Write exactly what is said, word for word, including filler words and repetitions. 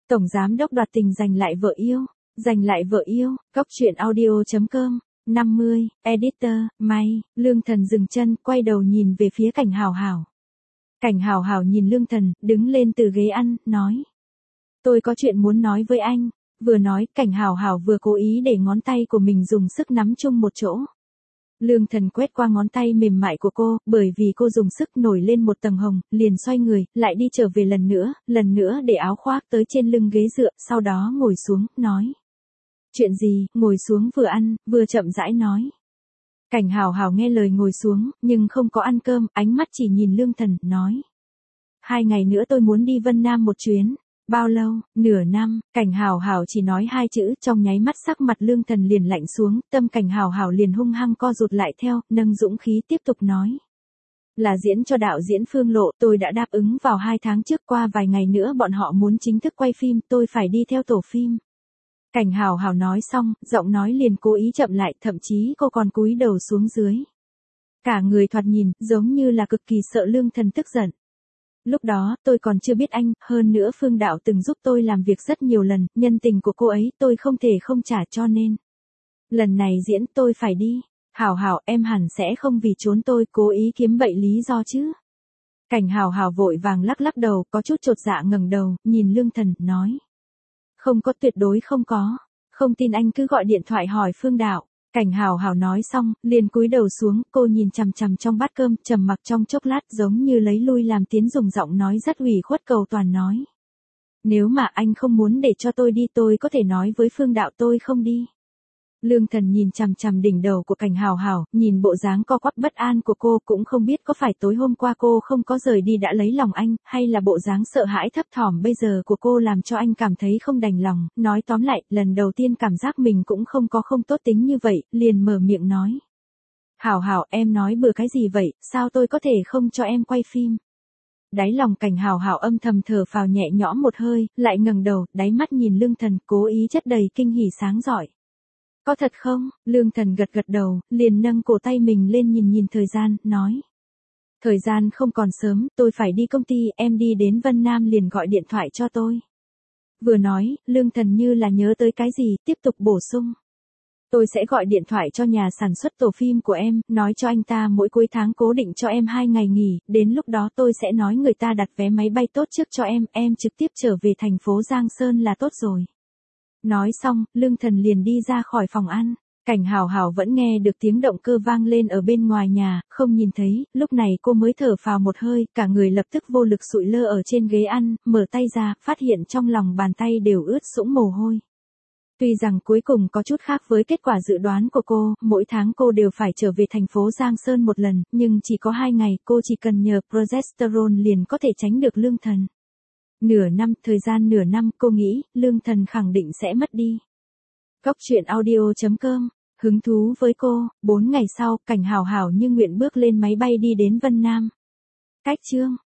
Tổng giám đốc đoạt tình giành lại vợ yêu, giành lại vợ yêu, Cóc truyện audio chấm com, năm mươi, editor, May, Lương Thần dừng chân, quay đầu nhìn về phía Cảnh Hào Hào. Cảnh Hào Hào nhìn Lương Thần, đứng lên từ ghế ăn, nói. Tôi có chuyện muốn nói với anh. Vừa nói, Cảnh Hào Hào vừa cố ý để ngón tay của mình dùng sức nắm chung một chỗ. Lương Thần quét qua ngón tay mềm mại của cô, bởi vì cô dùng sức nổi lên một tầng hồng, liền xoay người, lại đi trở về lần nữa, lần nữa để áo khoác tới trên lưng ghế dựa, sau đó ngồi xuống, nói. Chuyện gì, ngồi xuống vừa ăn, vừa chậm rãi nói. Cảnh Hào Hào nghe lời ngồi xuống, nhưng không có ăn cơm, ánh mắt chỉ nhìn Lương Thần, nói. Hai ngày nữa tôi muốn đi Vân Nam một chuyến. Bao lâu? Nửa năm. Cảnh Hào Hào chỉ nói hai chữ, trong nháy mắt sắc mặt Lương Thần liền lạnh xuống, tâm Cảnh Hào Hào liền hung hăng co rụt lại theo, nâng dũng khí tiếp tục nói. Là diễn cho đạo diễn Phương Lộ, tôi đã đáp ứng vào hai tháng trước, qua vài ngày nữa bọn họ muốn chính thức quay phim, tôi phải đi theo tổ phim. Cảnh Hào Hào nói xong, giọng nói liền cố ý chậm lại, thậm chí cô còn cúi đầu xuống dưới. Cả người thoạt nhìn, giống như là cực kỳ sợ Lương Thần tức giận. Lúc đó, tôi còn chưa biết anh, hơn nữa Phương Đạo từng giúp tôi làm việc rất nhiều lần, nhân tình của cô ấy tôi không thể không trả, cho nên. Lần này diễn tôi phải đi. Hào Hào, em hẳn sẽ không vì trốn tôi cố ý kiếm bậy lý do chứ. Cảnh Hào Hào vội vàng lắc lắc đầu, có chút chột dạ ngẩng đầu, nhìn Lương Thần, nói. Không có, tuyệt đối không có. Không tin anh cứ gọi điện thoại hỏi Phương Đạo. Cảnh Hào Hào nói xong, liền cúi đầu xuống, cô nhìn chằm chằm trong bát cơm, trầm mặc trong chốc lát, giống như lấy lui làm tiến, dùng giọng nói rất ủy khuất cầu toàn nói. Nếu mà anh không muốn để cho tôi đi, tôi có thể nói với Phương Đạo tôi không đi. Lương Thần nhìn chằm chằm đỉnh đầu của Cảnh Hào Hào, nhìn bộ dáng co quắp bất an của cô, cũng không biết có phải tối hôm qua cô không có rời đi đã lấy lòng anh, hay là bộ dáng sợ hãi thấp thỏm bây giờ của cô làm cho anh cảm thấy không đành lòng. Nói tóm lại, lần đầu tiên cảm giác mình cũng không có không tốt tính như vậy, liền mở miệng nói. Hào Hào, em nói bừa cái gì vậy, sao tôi có thể không cho em quay phim? Đáy lòng Cảnh Hào Hào âm thầm thở phào nhẹ nhõm một hơi, lại ngẩng đầu, đáy mắt nhìn Lương Thần, cố ý chất đầy kinh hỉ sáng rọi. Có thật không? Lương Thần gật gật đầu, liền nâng cổ tay mình lên nhìn nhìn thời gian, nói. Thời gian không còn sớm, tôi phải đi công ty, em đi đến Vân Nam liền gọi điện thoại cho tôi. Vừa nói, Lương Thần như là nhớ tới cái gì, tiếp tục bổ sung. Tôi sẽ gọi điện thoại cho nhà sản xuất tổ phim của em, nói cho anh ta mỗi cuối tháng cố định cho em hai ngày nghỉ, đến lúc đó tôi sẽ nói người ta đặt vé máy bay tốt trước cho em, em trực tiếp trở về thành phố Giang Sơn là tốt rồi. Nói xong, Lương Thần liền đi ra khỏi phòng ăn. Cảnh Hào Hào vẫn nghe được tiếng động cơ vang lên ở bên ngoài nhà, không nhìn thấy, lúc này cô mới thở phào một hơi, cả người lập tức vô lực sụi lơ ở trên ghế ăn, mở tay ra, phát hiện trong lòng bàn tay đều ướt sũng mồ hôi. Tuy rằng cuối cùng có chút khác với kết quả dự đoán của cô, mỗi tháng cô đều phải trở về thành phố Giang Sơn một lần, nhưng chỉ có hai ngày, cô chỉ cần nhờ progesterone liền có thể tránh được Lương Thần. Nửa năm, thời gian nửa năm, cô nghĩ, Lương Thần khẳng định sẽ mất đi. Cóc truyện audio chấm com, hứng thú với cô, bốn ngày sau, Cảnh Hào Hào như nguyện bước lên máy bay đi đến Vân Nam. Cách chương.